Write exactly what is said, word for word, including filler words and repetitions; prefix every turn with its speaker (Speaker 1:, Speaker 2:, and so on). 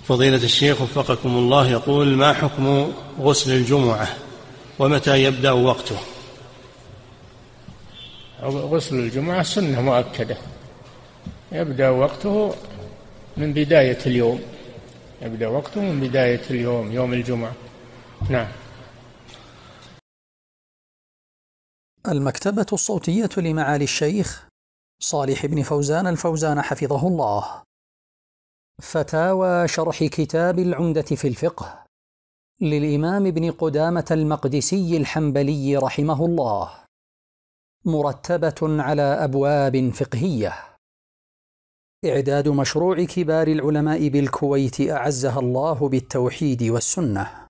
Speaker 1: فضيلة الشيخ وفقكم الله، يقول: ما حكم غسل الجمعة ومتى يبدأ وقته؟
Speaker 2: غسل الجمعة سنة مؤكدة، يبدأ وقته من بداية اليوم، يبدأ وقته من بداية اليوم، يوم الجمعة. نعم.
Speaker 3: المكتبة الصوتية لمعالي الشيخ صالح بن فوزان الفوزان حفظه الله. فتاوى شرح كتاب العمدة في الفقه للإمام ابن قدامة المقدسي الحنبلي رحمه الله، مرتبة على أبواب فقهية. إعداد مشروع كبار العلماء بالكويت أعزها الله بالتوحيد والسنة.